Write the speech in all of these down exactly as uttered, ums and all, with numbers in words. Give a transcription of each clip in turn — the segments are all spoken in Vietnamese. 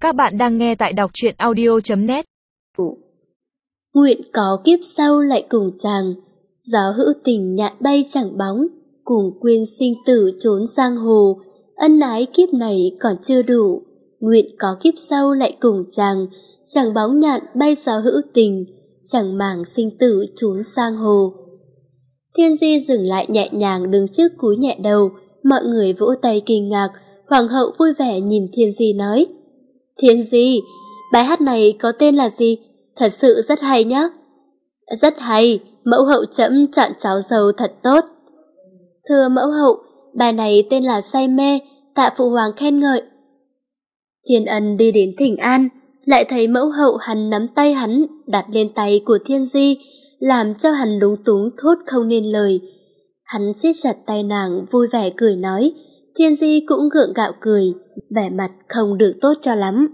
Các bạn đang nghe tại đọc truyện audio chấm net. Nguyện có kiếp sau lại cùng chàng, gió hữu tình nhạn bay chẳng bóng, cùng quên sinh tử trốn giang hồ, ân ái kiếp này còn chưa đủ. Nguyện có kiếp sau lại cùng chàng, chẳng bóng nhạn bay gió hữu tình, chẳng màng sinh tử trốn giang hồ. Thiên Di dừng lại nhẹ nhàng đứng trước cúi nhẹ đầu, mọi người vỗ tay kinh ngạc. Hoàng hậu vui vẻ nhìn Thiên Di nói: Thiên Di, bài hát này có tên là gì? Thật sự rất hay nhá. Rất hay, mẫu hậu trẫm chọn cháu dâu thật tốt. Thưa mẫu hậu, bài này tên là Say Mê, tạ phụ hoàng khen ngợi. Thiên Ân đi đến thỉnh an, lại thấy mẫu hậu hắn nắm tay hắn đặt lên tay của Thiên Di, làm cho hắn lúng túng thốt không nên lời. Hắn siết chặt tay nàng vui vẻ cười nói, Thiên Di cũng gượng gạo cười, vẻ mặt không được tốt cho lắm.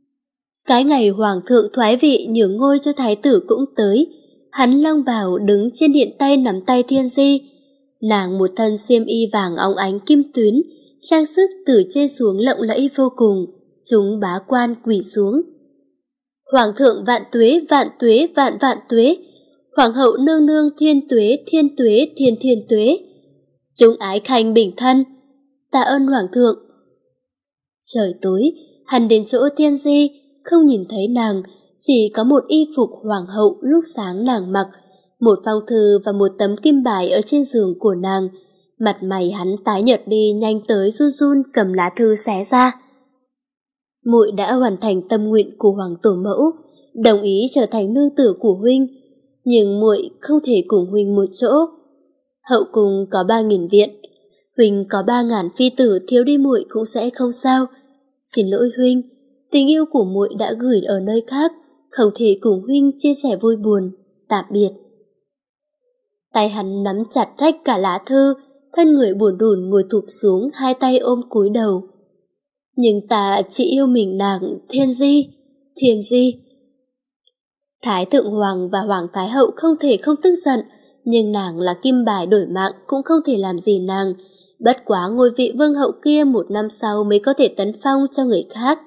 Cái ngày hoàng thượng thoái vị nhường ngôi cho thái tử cũng tới, hắn long bào đứng trên điện tay nắm tay Thiên Di. Nàng một thân xiêm y vàng óng ánh kim tuyến, trang sức từ trên xuống lộng lẫy vô cùng, chúng bá quan quỳ xuống. Hoàng thượng vạn tuế, vạn tuế, vạn vạn tuế, hoàng hậu nương nương thiên tuế, thiên tuế, thiên thiên tuế. Chúng ái khanh bình thân, tạ ơn hoàng thượng. Trời tối, hắn đến chỗ Thiên Di, không nhìn thấy nàng, chỉ có một y phục hoàng hậu lúc sáng nàng mặc, một phong thư và một tấm kim bài ở trên giường của nàng. Mặt mày hắn tái nhợt đi, nhanh tới run run cầm lá thư xé ra. Muội đã hoàn thành tâm nguyện của hoàng tổ mẫu, đồng ý trở thành nương tử của huynh, nhưng muội không thể cùng huynh một chỗ. Hậu cung có ba nghìn viện, huynh có ba ngàn phi tử, thiếu đi muội cũng sẽ không sao. Xin lỗi huynh, tình yêu của muội đã gửi ở nơi khác, không thể cùng huynh chia sẻ vui buồn. Tạm biệt. Tay hắn nắm chặt rách cả lá thư, thân người buồn rùn ngồi thụp xuống, hai tay ôm cúi đầu. Nhưng ta chỉ yêu mình nàng, Thiên Di, Thiên Di. Thái thượng hoàng và hoàng thái hậu không thể không tức giận, nhưng nàng là kim bài đổi mạng cũng không thể làm gì nàng. Bất quá ngôi vị vương hậu kia một năm sau mới có thể tấn phong cho người khác.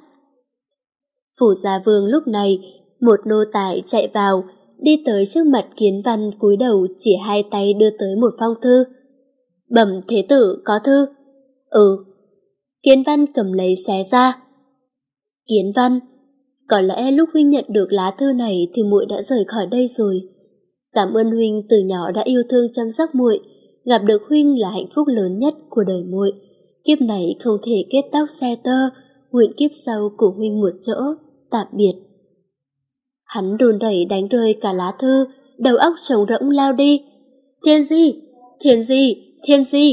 Phủ gia vương lúc này, một nô tài chạy vào, đi tới trước mặt Kiến Văn cúi đầu chỉ hai tay đưa tới một phong thư. Bẩm thế tử, có thư. Ừ. Kiến Văn cầm lấy xé ra. Kiến Văn, có lẽ lúc huynh nhận được lá thư này thì muội đã rời khỏi đây rồi. Cảm ơn huynh từ nhỏ đã yêu thương chăm sóc muội, gặp được huynh là hạnh phúc lớn nhất của đời muội. Kiếp này không thể kết tóc xe tơ, nguyện kiếp sau của huynh một chỗ. Tạm biệt. Hắn đùn đẩy đánh rơi cả lá thư, đầu óc trống rỗng lao đi. Thiên Di, Thiên Di, Thiên Di.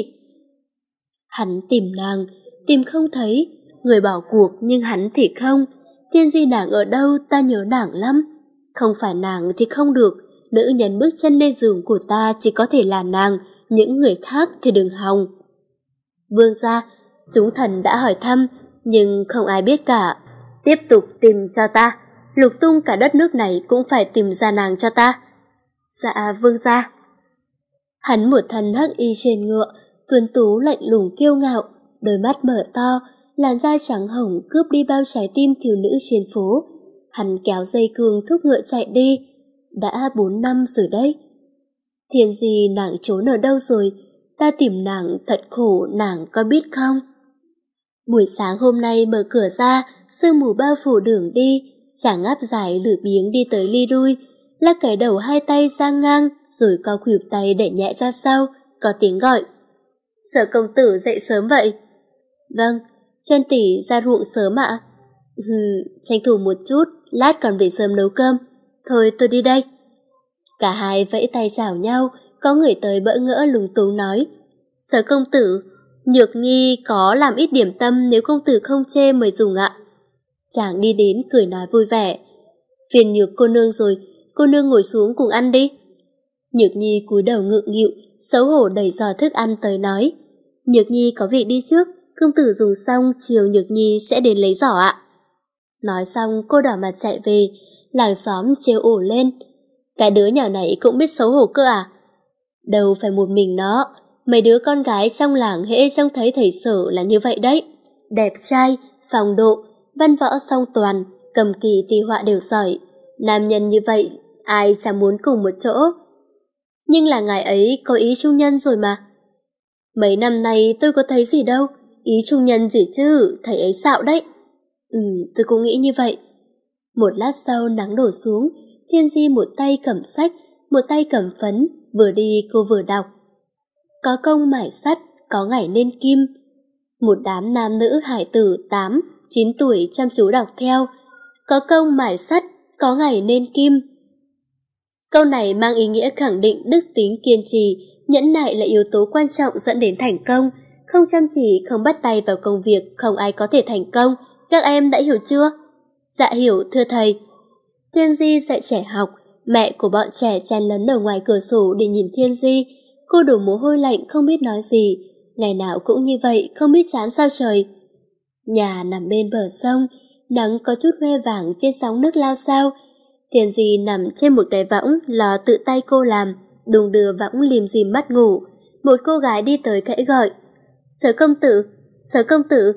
Hắn tìm nàng, tìm không thấy, người bỏ cuộc nhưng hắn thì không. Thiên Di nàng ở đâu, ta nhớ nàng lắm. Không phải nàng thì không được, nữ nhân bước chân lên giường của ta chỉ có thể là nàng, những người khác thì đừng hòng. Vương gia, chúng thần đã hỏi thăm, nhưng không ai biết cả. Tiếp tục tìm cho ta, lục tung cả đất nước này cũng phải tìm ra nàng cho ta. Dạ vương gia. Hắn một thân hắc y trên ngựa, tuấn tú lạnh lùng kiêu ngạo, đôi mắt mở to, làn da trắng hồng cướp đi bao trái tim thiếu nữ trên phố. Hắn kéo dây cương thúc ngựa chạy đi. Đã bốn năm rồi đấy. Thiên Di nàng trốn ở đâu rồi? Ta tìm nàng thật khổ, nàng có biết không? Buổi sáng hôm nay mở cửa ra, sương mù bao phủ đường đi, chàng áp dài lửa biếng đi tới ly đuôi, lắc cái đầu hai tay sang ngang, rồi co khuỷu tay đẩy nhẹ ra sau, có tiếng gọi. Sở công tử dậy sớm vậy? Vâng, chân tỷ ra ruộng sớm ạ. Hừm, tranh thủ một chút, lát còn về sớm nấu cơm. Thôi tôi đi đây. Cả hai vẫy tay chào nhau, có người tới bỡ ngỡ lúng túng nói. Sở công tử, Nhược Nhi có làm ít điểm tâm, nếu công tử không chê mời dùng ạ. Chàng đi đến cười nói vui vẻ. Phiền Nhược cô nương rồi, cô nương ngồi xuống cùng ăn đi. Nhược Nhi cúi đầu ngượng nghịu, xấu hổ đẩy giò thức ăn tới nói. Nhược Nhi có việc đi trước, công tử dùng xong chiều Nhược Nhi sẽ đến lấy giỏ ạ. Nói xong cô đỏ mặt chạy về, làng xóm trêu ổ lên. Cái đứa nhỏ này cũng biết xấu hổ cơ à? Đâu phải một mình nó, mấy đứa con gái trong làng hễ trông thấy thầy Sở là như vậy đấy. Đẹp trai, phong độ, văn võ song toàn, cầm kỳ thi họa đều giỏi. Nam nhân như vậy, ai chẳng muốn cùng một chỗ. Nhưng là ngài ấy có ý trung nhân rồi mà. Mấy năm nay tôi có thấy gì đâu, ý trung nhân gì chứ, thầy ấy xạo đấy. Ừ, tôi cũng nghĩ như vậy. Một lát sau nắng đổ xuống, Thiên Di một tay cầm sách, một tay cầm phấn, vừa đi cô vừa đọc. Có công mài sắt, có ngày nên kim. Một đám nam nữ hải tử tám, chín tuổi chăm chú đọc theo. Có công mài sắt, có ngày nên kim. Câu này mang ý nghĩa khẳng định đức tính kiên trì, nhẫn nại là yếu tố quan trọng dẫn đến thành công. Không chăm chỉ, không bắt tay vào công việc, không ai có thể thành công. Các em đã hiểu chưa? Dạ hiểu, thưa thầy. Thiên Di dạy trẻ học, mẹ của bọn trẻ chen lấn ở ngoài cửa sổ để nhìn Thiên Di. Cô đổ mồ hôi lạnh không biết nói gì, ngày nào cũng như vậy, không biết chán sao trời. Nhà nằm bên bờ sông, nắng có chút hoe vàng trên sóng nước lao sao. Thiên Di nằm trên một cái võng lò tự tay cô làm, đùng đưa võng lim dim mắt ngủ. Một cô gái đi tới khẽ gọi, Sở công tử, Sở công tử.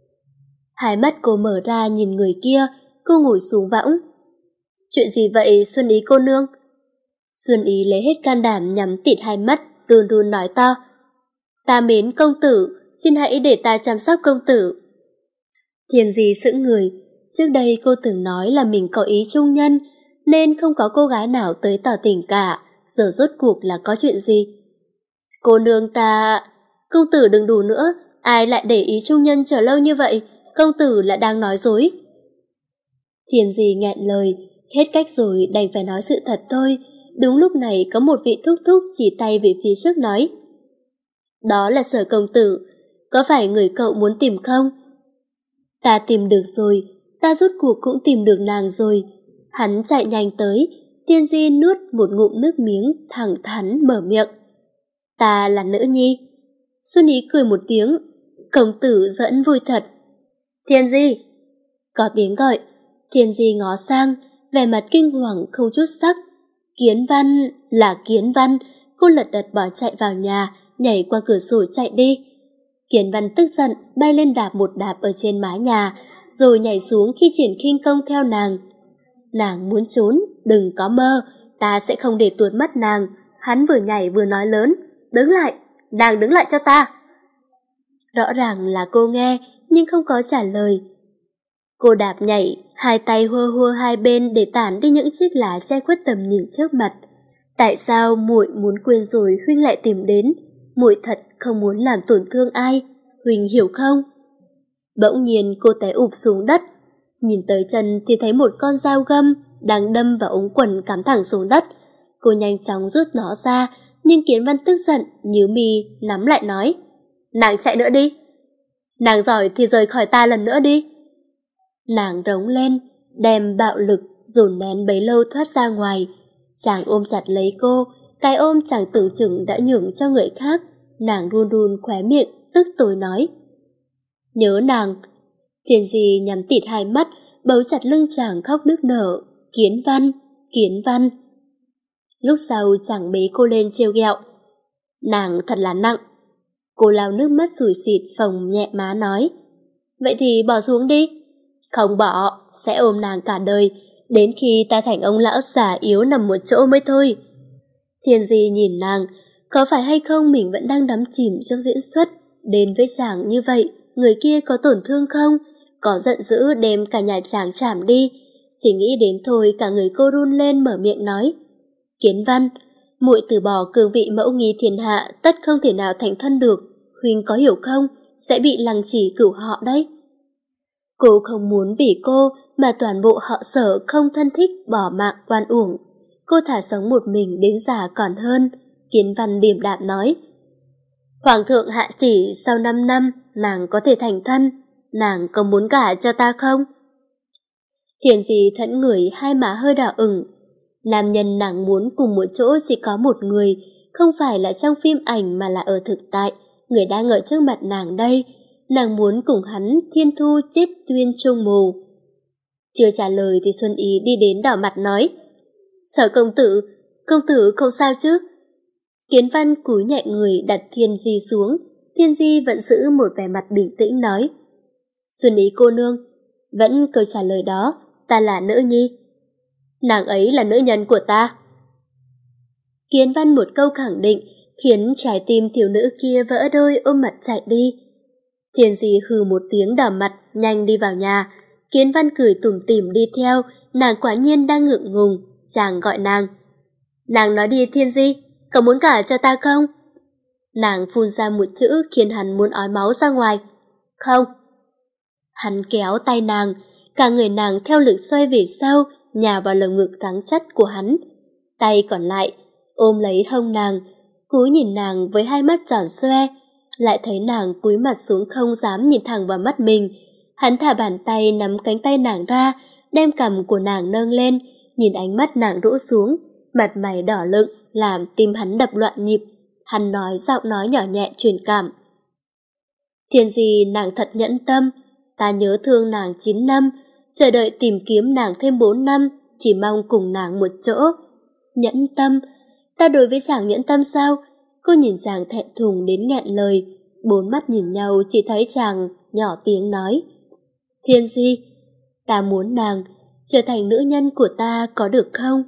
Hai mắt cô mở ra nhìn người kia, cô ngồi xuống võng. Chuyện gì vậy Xuân Ý cô nương? Xuân Ý lấy hết can đảm nhắm tịt hai mắt, run run nói to, ta mến công tử, xin hãy để ta chăm sóc công tử. Thiên Di sững người, trước đây cô từng nói là mình có ý trung nhân, nên không có cô gái nào tới tỏ tình cả, giờ rốt cuộc là có chuyện gì? Cô nương ta... Công tử đừng đùa nữa, ai lại để ý trung nhân chờ lâu như vậy, công tử lại đang nói dối. Thiên Di nghẹn lời, hết cách rồi đành phải nói sự thật thôi. Đúng lúc này có một vị thúc thúc chỉ tay về phía trước nói, đó là Sở công tử, có phải người cậu muốn tìm không? Ta tìm được rồi, ta rốt cuộc cũng tìm được nàng rồi. Hắn chạy nhanh tới, Thiên Di nuốt một ngụm nước miếng, thẳng thắn mở miệng. Ta là nữ nhi. Xuân Ý cười một tiếng, công tử giỡn vui thật. Thiên Di! Có tiếng gọi, Thiên Di ngó sang, vẻ mặt kinh hoàng không chút sắc. Kiến Văn, là Kiến Văn, cô lật đật bỏ chạy vào nhà, nhảy qua cửa sổ chạy đi. Kiến Văn tức giận, bay lên đạp một đạp ở trên mái nhà, rồi nhảy xuống khi triển khinh công theo nàng. Nàng muốn trốn, đừng có mơ, ta sẽ không để tuột mất nàng. Hắn vừa nhảy vừa nói lớn, đứng lại, nàng đứng lại cho ta. Rõ ràng là cô nghe, nhưng không có trả lời. Cô đạp nhảy, hai tay hua hua hai bên để tản đi những chiếc lá che khuất tầm nhìn trước mặt. Tại sao muội muốn quên rồi huynh lại tìm đến? Muội thật không muốn làm tổn thương ai, huynh hiểu không? Bỗng nhiên cô té ụp xuống đất, nhìn tới chân thì thấy một con dao găm đang đâm vào ống quần cắm thẳng xuống đất. Cô nhanh chóng rút nó ra, nhưng Kiến Văn tức giận, nhíu mi nắm lại nói, nàng chạy nữa đi. Nàng giỏi thì rời khỏi ta lần nữa đi. Nàng rống lên, đem bạo lực dồn nén bấy lâu thoát ra ngoài. Chàng ôm chặt lấy cô, cái ôm chàng tưởng chừng đã nhường cho người khác. Nàng run run khóe miệng, tức tối nói, nhớ nàng. Thiên Di nhắm tịt hai mắt, bấu chặt lưng chàng khóc nức nở. Kiến Văn, Kiến Văn. Lúc sau chàng bế cô lên trêu ghẹo, nàng thật là nặng. Cô lau nước mắt sủi xịt phồng nhẹ má nói, vậy thì bỏ xuống đi. Không bỏ, sẽ ôm nàng cả đời, đến khi ta thành ông lão già yếu nằm một chỗ mới thôi. Thiên Di nhìn nàng, có phải hay không mình vẫn đang đắm chìm trong diễn xuất. Đến với chàng như vậy, người kia có tổn thương không? Có giận dữ đem cả nhà chàng chảm đi. Chỉ nghĩ đến thôi cả người cô run lên mở miệng nói, Kiến Văn, muội từ bỏ cương vị mẫu nghi thiên hạ tất không thể nào thành thân được. Huynh có hiểu không? Sẽ bị lăng trì cửu họ đấy. Cô không muốn vì cô mà toàn bộ họ Sở không thân thích bỏ mạng oan uổng. Cô thả sống một mình đến già còn hơn. Kiến Văn điềm đạm nói, Hoàng thượng hạ chỉ sau năm năm nàng có thể thành thân, nàng có muốn gả cho ta không? Thiên Di thẫn người, hai má hơi đỏ ửng. Nam nhân nàng muốn cùng một chỗ chỉ có một người, không phải là trong phim ảnh mà là ở thực tại, người đang ở trước mặt nàng đây. Nàng muốn cùng hắn thiên thu chết tuyên chung mù. Chưa trả lời thì Xuân Ý đi đến đỏ mặt nói, Sở công tử, công tử không sao chứ? Kiến Văn cúi nhẹ người đặt Thiên Di xuống. Thiên Di vẫn giữ một vẻ mặt bình tĩnh nói, Xuân Ý cô nương, Vẫn câu trả lời đó, ta là nữ nhi. Nàng ấy là nữ nhân của ta. Kiến Văn một câu khẳng định khiến trái tim thiếu nữ kia vỡ đôi, ôm mặt chạy đi. Thiên Di hừ một tiếng đỏ mặt, nhanh đi vào nhà. Kiến Văn cười tủm tỉm đi theo, nàng quả nhiên đang ngượng ngùng. Chàng gọi nàng. Nàng nói đi Thiên Di, cậu muốn gả cho ta không? Nàng phun ra một chữ khiến hắn muốn ói máu ra ngoài. Không. Hắn kéo tay nàng, cả người nàng theo lực xoay về sau, nhào vào lồng ngực rắn chắc của hắn. Tay còn lại ôm lấy hông nàng, cúi nhìn nàng với hai mắt tròn xoe. Lại thấy nàng cúi mặt xuống không dám nhìn thẳng vào mắt mình. Hắn thả bàn tay nắm cánh tay nàng ra, đem cằm của nàng nâng lên, nhìn ánh mắt nàng đổ xuống, mặt mày đỏ lựng làm tim hắn đập loạn nhịp. Hắn nói giọng nói nhỏ nhẹ truyền cảm. Thiên Di, nàng thật nhẫn tâm, ta nhớ thương nàng chín năm, chờ đợi tìm kiếm nàng thêm bốn năm, chỉ mong cùng nàng một chỗ. Nhẫn tâm? Ta đối với chàng nhẫn tâm sao? Cô nhìn chàng thẹn thùng đến nghẹn lời, bốn mắt nhìn nhau chỉ thấy chàng nhỏ tiếng nói. Thiên Di, ta muốn nàng trở thành nữ nhân của ta có được không?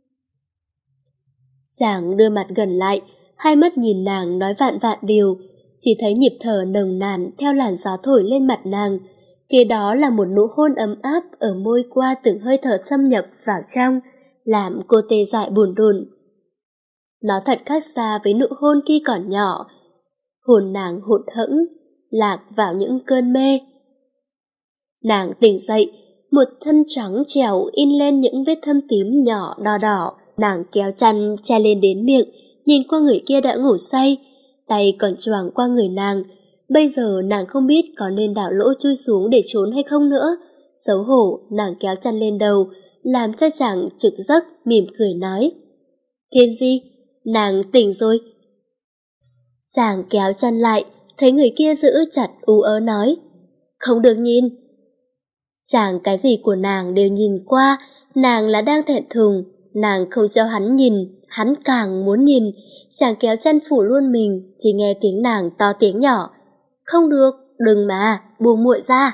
Chàng đưa mặt gần lại, hai mắt nhìn nàng nói vạn vạn điều, chỉ thấy nhịp thở nồng nàn theo làn gió thổi lên mặt nàng. Kế đó là một nụ hôn ấm áp ở môi qua từng hơi thở xâm nhập vào trong, làm cô tê dại buồn rùn. Nó thật khác xa với nụ hôn khi còn nhỏ. Hồn nàng hụt hẫng, lạc vào những cơn mê. Nàng tỉnh dậy, một thân trắng trẻo in lên những vết thâm tím nhỏ đỏ đỏ. Nàng kéo chăn che lên đến miệng, nhìn qua người kia đã ngủ say, tay còn choàng qua người nàng. Bây giờ nàng không biết có nên đào lỗ chui xuống để trốn hay không nữa. Xấu hổ, nàng kéo chăn lên đầu, làm cho chàng trực giấc, mỉm cười nói. Thiên Di, nàng tỉnh rồi. Chàng kéo chăn lại, thấy người kia giữ chặt ú ớ nói. Không được nhìn. Chàng cái gì của nàng đều nhìn qua, nàng là đang thẹn thùng, nàng không cho hắn nhìn, hắn càng muốn nhìn. Chàng kéo chăn phủ luôn mình, chỉ nghe tiếng nàng to tiếng nhỏ. Không được, đừng mà, buông muội ra.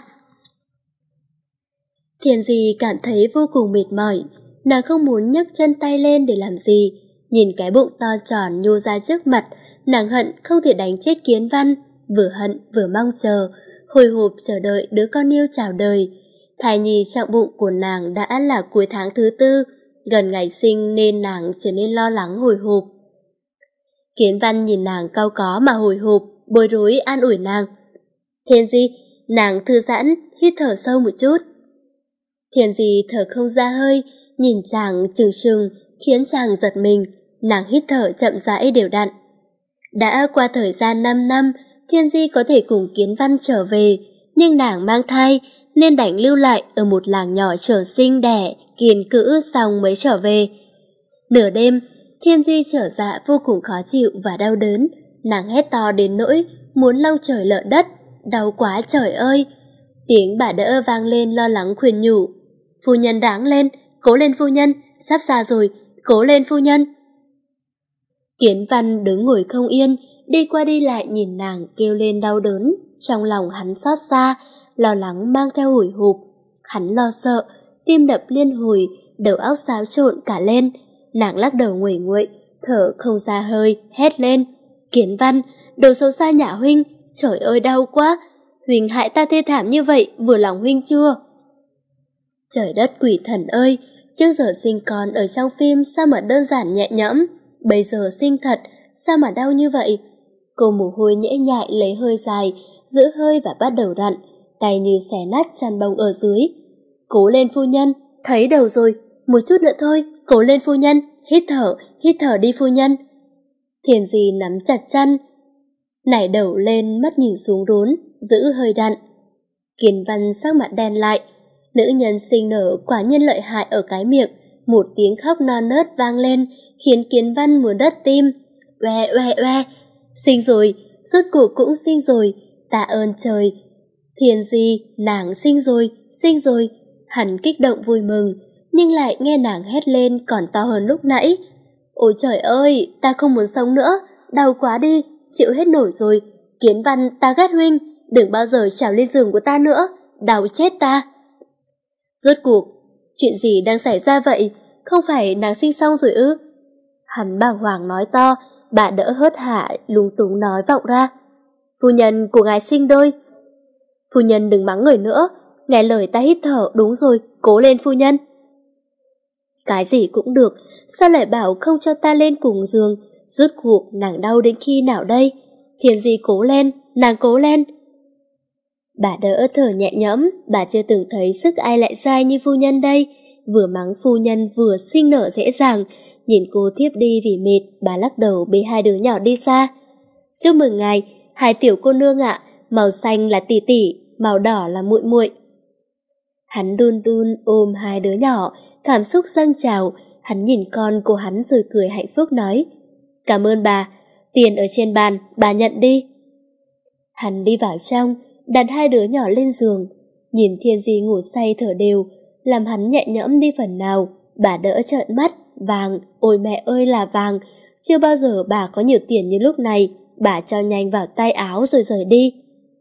Thiên Di cảm thấy vô cùng mệt mỏi, nàng không muốn nhấc chân tay lên để làm gì. Nhìn cái bụng to tròn nhô ra trước mặt, nàng hận không thể đánh chết Kiến Văn, vừa hận vừa mong chờ, hồi hộp chờ đợi đứa con yêu chào đời. Thai nhi trong bụng của nàng đã là cuối tháng thứ tư, gần ngày sinh nên nàng trở nên lo lắng hồi hộp. Kiến Văn nhìn nàng cau có mà hồi hộp, bối rối an ủi nàng. Thiên Di, nàng thư giãn, hít thở sâu một chút. Thiên Di thở không ra hơi, nhìn chàng trừng trừng, khiến chàng giật mình. Nàng hít thở chậm rãi đều đặn. Đã qua thời gian năm năm, Thiên Di có thể cùng Kiến Văn trở về, nhưng nàng mang thai nên đành lưu lại ở một làng nhỏ trở sinh đẻ, kiên cữ xong mới trở về. Nửa đêm, Thiên Di trở dạ vô cùng khó chịu và đau đớn. Nàng hét to đến nỗi muốn long trời lở đất, đau quá trời ơi. Tiếng bà đỡ vang lên lo lắng khuyên nhủ. Phu nhân đáng lên, cố lên phu nhân, sắp xa rồi, cố lên phu nhân. Kiến Văn đứng ngồi không yên, đi qua đi lại nhìn nàng kêu lên đau đớn. Trong lòng hắn xót xa, lo lắng mang theo hồi hộp. Hắn lo sợ, tim đập liên hồi, đầu óc xáo trộn cả lên. Nàng lắc đầu nguội nguội, thở không ra hơi, hét lên. Kiến Văn, đồ xấu xa nhà huynh, trời ơi đau quá. Huynh hại ta thê thảm như vậy, vừa lòng huynh chưa? Trời đất quỷ thần ơi, trước giờ sinh con ở trong phim sao mà đơn giản nhẹ nhõm, bây giờ sinh thật, sao mà đau như vậy? Cô mồ hôi nhễ nhại lấy hơi dài, giữ hơi và bắt đầu rặn, tay như xé nát chăn bông ở dưới. Cố lên phu nhân, thấy đầu rồi, một chút nữa thôi, cố lên phu nhân, hít thở, hít thở đi phu nhân. Thiên Di nắm chặt chăn, nảy đầu lên mắt nhìn xuống rốn, giữ hơi đặn. Kiến Văn sắc mặt đen lại, nữ nhân sinh nở quả nhiên lợi hại ở cái miệng. Một tiếng khóc non nớt vang lên, khiến Kiến Văn muốn đứt tim. Oe oe oe, sinh rồi, rốt cuộc cũng sinh rồi, tạ ơn trời. Thiên Di, nàng sinh rồi, sinh rồi. Hắn kích động vui mừng, nhưng lại nghe nàng hét lên còn to hơn lúc nãy. Ôi trời ơi, ta không muốn sống nữa, đau quá đi, chịu hết nổi rồi. Kiến Văn, ta ghét huynh, đừng bao giờ trèo lên giường của ta nữa, đau chết ta. Rốt cuộc, chuyện gì đang xảy ra vậy? Không phải nàng sinh xong rồi ư? Hắn bàng hoàng nói to, bà đỡ hớt hạ, lúng túng nói vọng ra. Phu nhân của ngài sinh đôi. Phu nhân đừng mắng người nữa, nghe lời ta hít thở, đúng rồi, cố lên phu nhân. Cái gì cũng được, sao lại bảo không cho ta lên cùng giường? Rốt cuộc nàng đau đến khi nào đây? Thiền Di cố lên, nàng cố lên. Bà đỡ thở nhẹ nhõm, bà chưa từng thấy sức ai lại dai như phu nhân đây. Vừa mắng phu nhân vừa sinh nở dễ dàng. Nhìn cô thiếp đi vì mệt, bà lắc đầu bế hai đứa nhỏ đi xa. Chúc mừng ngài, hai tiểu cô nương ạ, màu xanh là tỷ tỷ, màu đỏ là muội muội. Hắn đun đun ôm hai đứa nhỏ, cảm xúc dâng trào. Hắn nhìn con của hắn rồi cười hạnh phúc nói, cảm ơn bà, tiền ở trên bàn, bà nhận đi. Hắn đi vào trong, đặt hai đứa nhỏ lên giường, nhìn Thiên Di ngủ say thở đều, làm hắn nhẹ nhõm đi phần nào. Bà đỡ trợn mắt, vàng, ôi mẹ ơi là vàng, chưa bao giờ bà có nhiều tiền như lúc này. Bà cho nhanh vào tay áo rồi rời đi.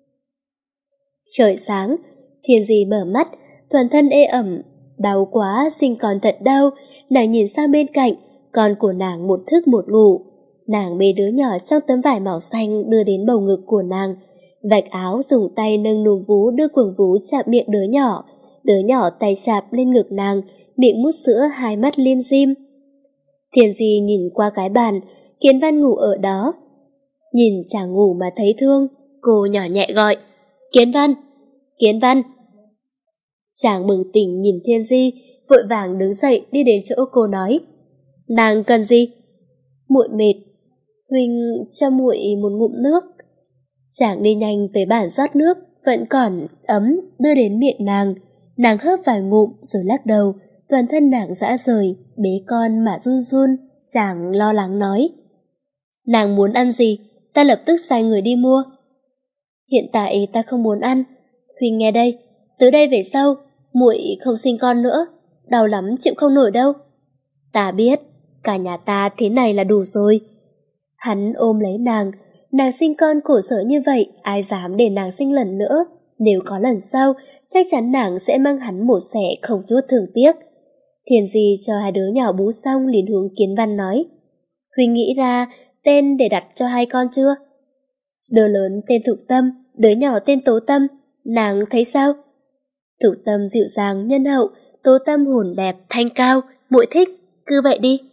Trời sáng, Thiên Di mở mắt, toàn thân ê ẩm, đau quá, sinh con thật đau. Nàng nhìn sang bên cạnh, con của nàng một thức một ngủ. Nàng bế đứa nhỏ trong tấm vải màu xanh đưa đến bầu ngực của nàng, vạch áo dùng tay nâng núm vú đưa quầng vú chạm miệng đứa nhỏ. Đứa nhỏ tay chạp lên ngực nàng, miệng mút sữa, hai mắt lim dim. Thiên Di nhìn qua cái bàn, Kiến Văn ngủ ở đó. Nhìn chàng ngủ mà thấy thương, cô nhỏ nhẹ gọi, Kiến Văn, Kiến Văn. Chàng bừng tỉnh nhìn Thiên Di, vội vàng đứng dậy đi đến chỗ cô nói, nàng cần gì? Muội mệt, huynh cho muội một ngụm nước. Chàng đi nhanh tới bàn rót nước vẫn còn ấm đưa đến miệng nàng. Nàng hớp vài ngụm rồi lắc đầu, toàn thân nàng rã rời, bế con mà run run. Chàng lo lắng nói, nàng muốn ăn gì, ta lập tức sai người đi mua. Hiện tại ta không muốn ăn. Huynh nghe đây, từ đây về sau muội không sinh con nữa, đau lắm chịu không nổi đâu. Ta biết, cả nhà ta thế này là đủ rồi. Hắn ôm lấy nàng, nàng sinh con khổ sở như vậy, ai dám để nàng sinh lần nữa. Nếu có lần sau, chắc chắn nàng sẽ mang hắn một xẻ không chút thương tiếc. Thiên Di cho hai đứa nhỏ bú xong liền hướng Kiến Văn nói, huynh nghĩ ra tên để đặt cho hai con chưa? Đứa lớn tên Thục Tâm, đứa nhỏ tên Tố Tâm, nàng thấy sao? Thục Tâm dịu dàng nhân hậu, Tố Tâm hồn đẹp thanh cao, muội thích, cứ vậy đi.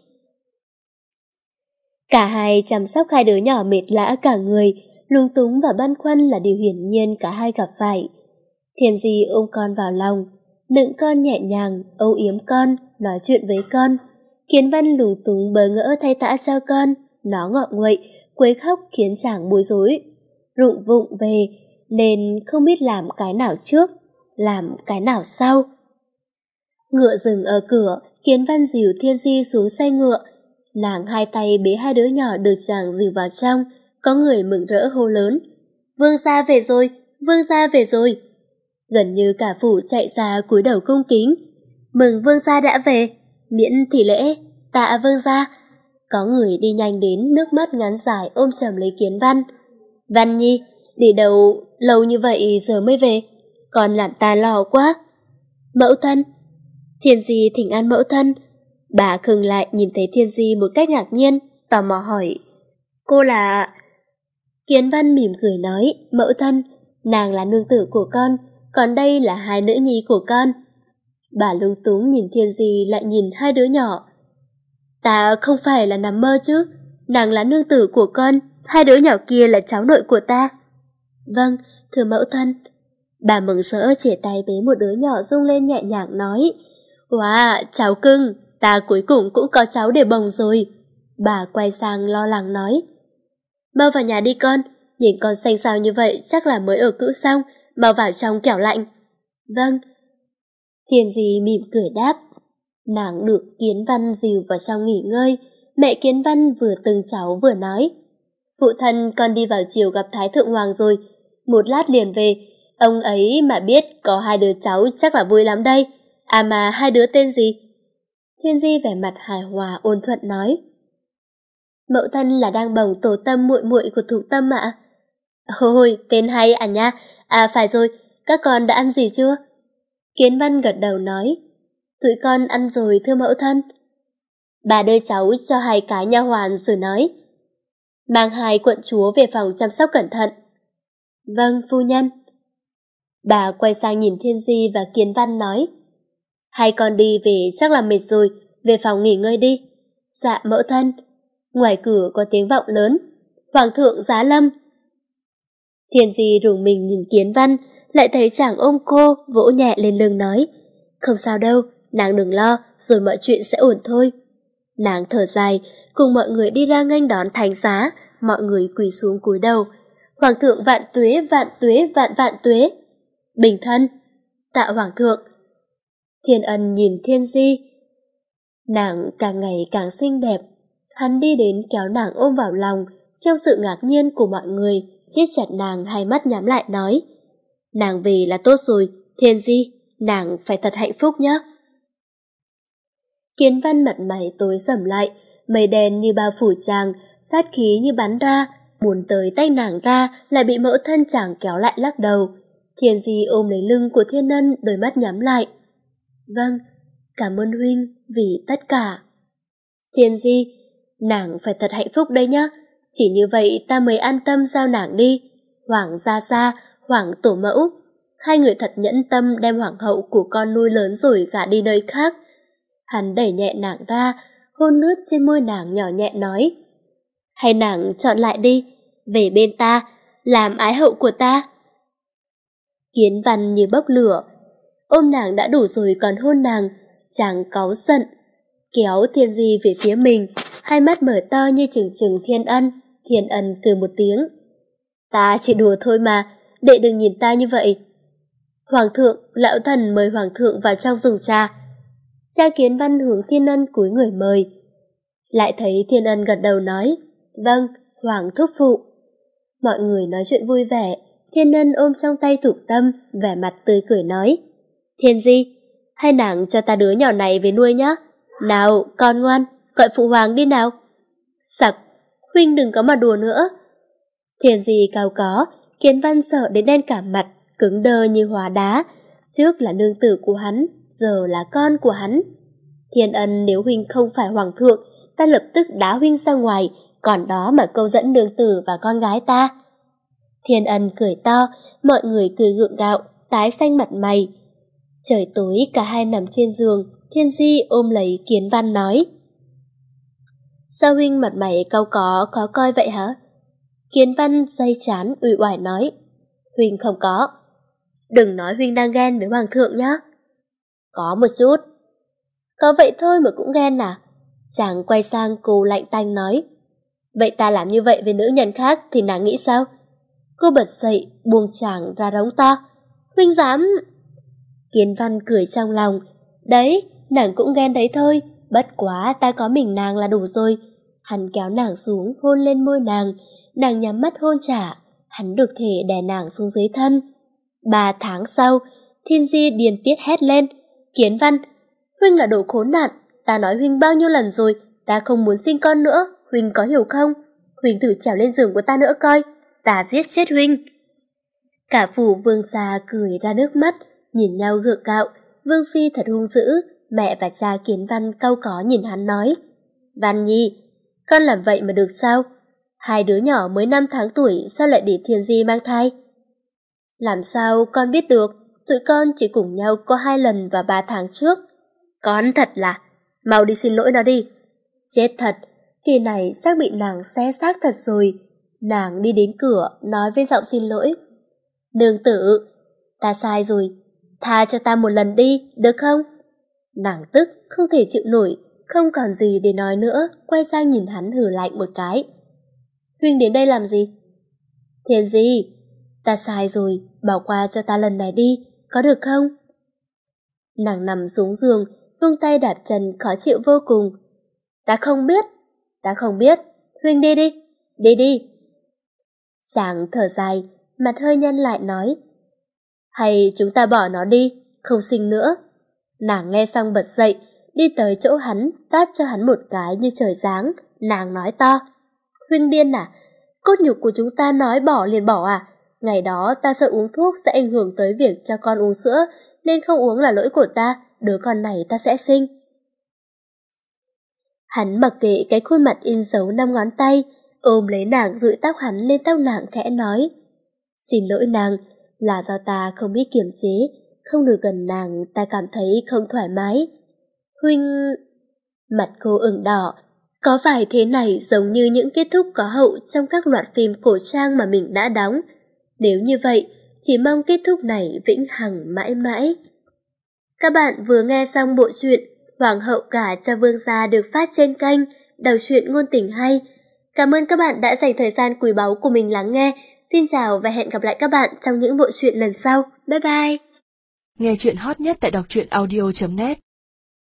Cả hai chăm sóc hai đứa nhỏ mệt lã cả người, lung túng và băn khoăn là điều hiển nhiên cả hai gặp phải. Thiên Di ôm con vào lòng, nựng con nhẹ nhàng, âu yếm con, nói chuyện với con. Kiến Văn lung túng bỡ ngỡ thay tã cho con, nó ngọ nguậy, quấy khóc khiến chàng bối rối. Rụng vụng về, nên không biết làm cái nào trước, làm cái nào sau. Ngựa dừng ở cửa, Kiến Văn dìu Thiên Di xuống xe ngựa. Nàng hai tay bế hai đứa nhỏ được chàng dìu vào trong, có người mừng rỡ hô lớn, vương gia về rồi, vương gia về rồi. Gần như cả phủ chạy ra cúi đầu cung kính, mừng vương gia đã về, miễn thì lễ, tạ vương gia. Có người đi nhanh đến, nước mắt ngắn dài ôm chầm lấy Kiến Văn. Văn Nhi, đi đâu lâu như vậy giờ mới về, còn làm ta lo quá. Mẫu thân. Thiên Di thỉnh an mẫu thân. Bà khựng lại nhìn thấy Thiên Di một cách ngạc nhiên, tò mò hỏi, cô là... Kiến Văn mỉm cười nói, mẫu thân, nàng là nương tử của con, còn đây là hai nữ nhi của con. Bà lung túng nhìn Thiên Di lại nhìn hai đứa nhỏ. Ta không phải là nằm mơ chứ, nàng là nương tử của con, hai đứa nhỏ kia là cháu nội của ta. Vâng, thưa mẫu thân. Bà mừng rỡ chỉ tay bế một đứa nhỏ rung lên nhẹ nhàng nói, wow, cháu cưng, ta cuối cùng cũng có cháu để bồng rồi. Bà quay sang lo lắng nói, mau vào nhà đi con, nhìn con xanh xao như vậy chắc là mới ở cữ xong, mau vào trong kẻo lạnh. Vâng. Thiên Di mỉm cười đáp. Nàng được Kiến Văn dìu vào trong nghỉ ngơi. Mẹ Kiến Văn vừa từng cháu vừa nói, phụ thân con đi vào chiều gặp Thái Thượng Hoàng rồi, một lát liền về. Ông ấy mà biết có hai đứa cháu chắc là vui lắm đây. À mà hai đứa tên gì? Thiên Di vẻ mặt hài hòa ôn thuận nói, mẫu thân là đang bồng Tổ Tâm muội muội của Thục Tâm ạ. Ôi, tên hay à nha. À phải rồi, các con đã ăn gì chưa? Kiến Văn gật đầu nói, tụi con ăn rồi thưa mẫu thân. Bà đưa cháu cho hai cái nha hoàn rồi nói, mang hai quận chúa về phòng chăm sóc cẩn thận. Vâng, phu nhân. Bà quay sang nhìn Thiên Di và Kiến Văn nói, hai con đi về chắc là mệt rồi, về phòng nghỉ ngơi đi. Dạ mẫu thân. Ngoài cửa có tiếng vọng lớn, Hoàng thượng giá lâm. Thiên Di rùng mình nhìn Kiến Văn, lại thấy chàng ôm cô, vỗ nhẹ lên lưng nói, không sao đâu, nàng đừng lo, rồi mọi chuyện sẽ ổn thôi. Nàng thở dài, cùng mọi người đi ra nghênh đón thánh giá, mọi người quỳ xuống cúi đầu. Hoàng thượng vạn tuế, vạn tuế, vạn vạn tuế. Bình thân. Tạ Hoàng thượng. Thiên Ân nhìn Thiên Di. Nàng càng ngày càng xinh đẹp. Hắn đi đến kéo nàng ôm vào lòng, trong sự ngạc nhiên của mọi người, siết chặt nàng, hai mắt nhắm lại nói, nàng về là tốt rồi, Thiên Di, nàng phải thật hạnh phúc nhé. Kiến Văn mặt mày tối sầm lại, mây đen như bao phủ chàng, sát khí như bắn ra, muốn tới tách nàng ra, lại bị mẫu thân chàng kéo lại lắc đầu. Thiên Di ôm lấy lưng của Thiên Ân, đôi mắt nhắm lại. Vâng, cảm ơn huynh vì tất cả. Thiên Di, nàng phải thật hạnh phúc đây nhá, chỉ như vậy ta mới an tâm giao nàng đi. Hoàng gia gia, Hoàng tổ mẫu, hai người thật nhẫn tâm đem hoàng hậu của con nuôi lớn rồi gả đi nơi khác. Hắn đẩy nhẹ nàng ra, hôn lướt trên môi nàng nhỏ nhẹ nói, hay nàng chọn lại đi, về bên ta, làm ái hậu của ta. Kiến Văn như bốc lửa, ôm nàng đã đủ rồi còn hôn nàng, chàng cáu giận, kéo Thiên Di về phía mình, hai mắt mở to như trừng trừng Thiên Ân. Thiên Ân cười một tiếng, ta chỉ đùa thôi mà, đệ đừng nhìn ta như vậy. Hoàng thượng, lão thần mời hoàng thượng vào trong dùng trà. Cha Kiến Văn hướng Thiên Ân cúi người mời. Lại thấy Thiên Ân gật đầu nói, vâng, hoàng thúc phụ. Mọi người nói chuyện vui vẻ. Thiên Ân ôm trong tay Thục Tâm, vẻ mặt tươi cười nói, Thiên Di, hai nàng cho ta đứa nhỏ này về nuôi nhé. Nào, con ngoan, gọi phụ hoàng đi nào. Sặc, huynh đừng có mà đùa nữa. Thiên Di cao có, Kiến Văn sợ đến đen cả mặt, cứng đơ như hóa đá. Trước là nương tử của hắn, giờ là con của hắn. Thiên Ân, nếu huynh không phải hoàng thượng, ta lập tức đá huynh ra ngoài, còn đó mà câu dẫn nương tử và con gái ta. Thiên Ân cười to, mọi người cười gượng gạo, tái xanh mặt mày. Trời tối cả hai nằm trên giường, Thiên Di ôm lấy Kiến Văn nói, sao huynh mặt mày cau có, khó coi vậy hả? Kiến Văn day chán uể oải nói, huynh không có. Đừng nói huynh đang ghen với hoàng thượng nhá. Có một chút. Có vậy thôi mà cũng ghen à? Chàng quay sang cô lạnh tanh nói, vậy ta làm như vậy với nữ nhân khác thì nàng nghĩ sao? Cô bật dậy, buông chàng ra đống to, huynh dám... Kiến Văn cười trong lòng, đấy, nàng cũng ghen đấy thôi, bất quá ta có mình nàng là đủ rồi. Hắn kéo nàng xuống, hôn lên môi nàng, nàng nhắm mắt hôn trả, hắn được thể đè nàng xuống dưới thân. Ba tháng sau, Thiên Di điên tiết hét lên, Kiến Văn, huynh là đồ khốn nạn, ta nói huynh bao nhiêu lần rồi, ta không muốn sinh con nữa, huynh có hiểu không? Huynh thử trèo lên giường của ta nữa coi, ta giết chết huynh. Cả phủ vương gia cười ra nước mắt, nhìn nhau gượng gạo. Vương phi thật hung dữ. Mẹ và cha Kiến Văn cau có nhìn hắn nói, Văn Nhi, con làm vậy mà được sao? Hai đứa nhỏ mới năm tháng tuổi, sao lại để Thiên Di mang thai? Làm sao con biết được? Tụi con chỉ cùng nhau có hai lần vào ba tháng trước. Con thật là, mau đi xin lỗi nó đi. Chết thật, kỳ này xác bị nàng xé xác thật rồi. Nàng đi đến cửa, nói với giọng xin lỗi, nương tử, ta sai rồi, tha cho ta một lần đi, được không? Nàng tức, không thể chịu nổi, không còn gì để nói nữa, quay sang nhìn hắn hừ lạnh một cái. Huynh đến đây làm gì? Thiên Di, ta sai rồi, bỏ qua cho ta lần này đi, có được không? Nàng nằm xuống giường, vung tay đạp chân khó chịu vô cùng. Ta không biết, ta không biết, huynh đi đi, đi đi. Chàng thở dài, mặt hơi nhăn lại nói, hay chúng ta bỏ nó đi, không sinh nữa. Nàng nghe xong bật dậy, đi tới chỗ hắn, tát cho hắn một cái như trời giáng. Nàng nói to, huynh điên à? Cốt nhục của chúng ta nói bỏ liền bỏ à? Ngày đó ta sợ uống thuốc sẽ ảnh hưởng tới việc cho con uống sữa, nên không uống là lỗi của ta, đứa con này ta sẽ sinh. Hắn mặc kệ cái khuôn mặt in dấu năm ngón tay, ôm lấy nàng dụi tóc hắn lên tóc nàng khẽ nói. Xin lỗi nàng, là do ta không biết kiềm chế, không được gần nàng ta cảm thấy không thoải mái. Huynh... Mặt cô ửng đỏ, có phải thế này giống như những kết thúc có hậu trong các loạt phim cổ trang mà mình đã đóng? Nếu như vậy, chỉ mong kết thúc này vĩnh hằng mãi mãi. Các bạn vừa nghe xong bộ truyện Hoàng hậu gả cho vương gia được phát trên kênh Đọc truyện ngôn tình hay. Cảm ơn các bạn đã dành thời gian quý báu của mình lắng nghe. Xin chào và hẹn gặp lại các bạn trong những bộ truyện lần sau. Bye bye! Nghe truyện hot nhất tại đọc truyện audio chấm net.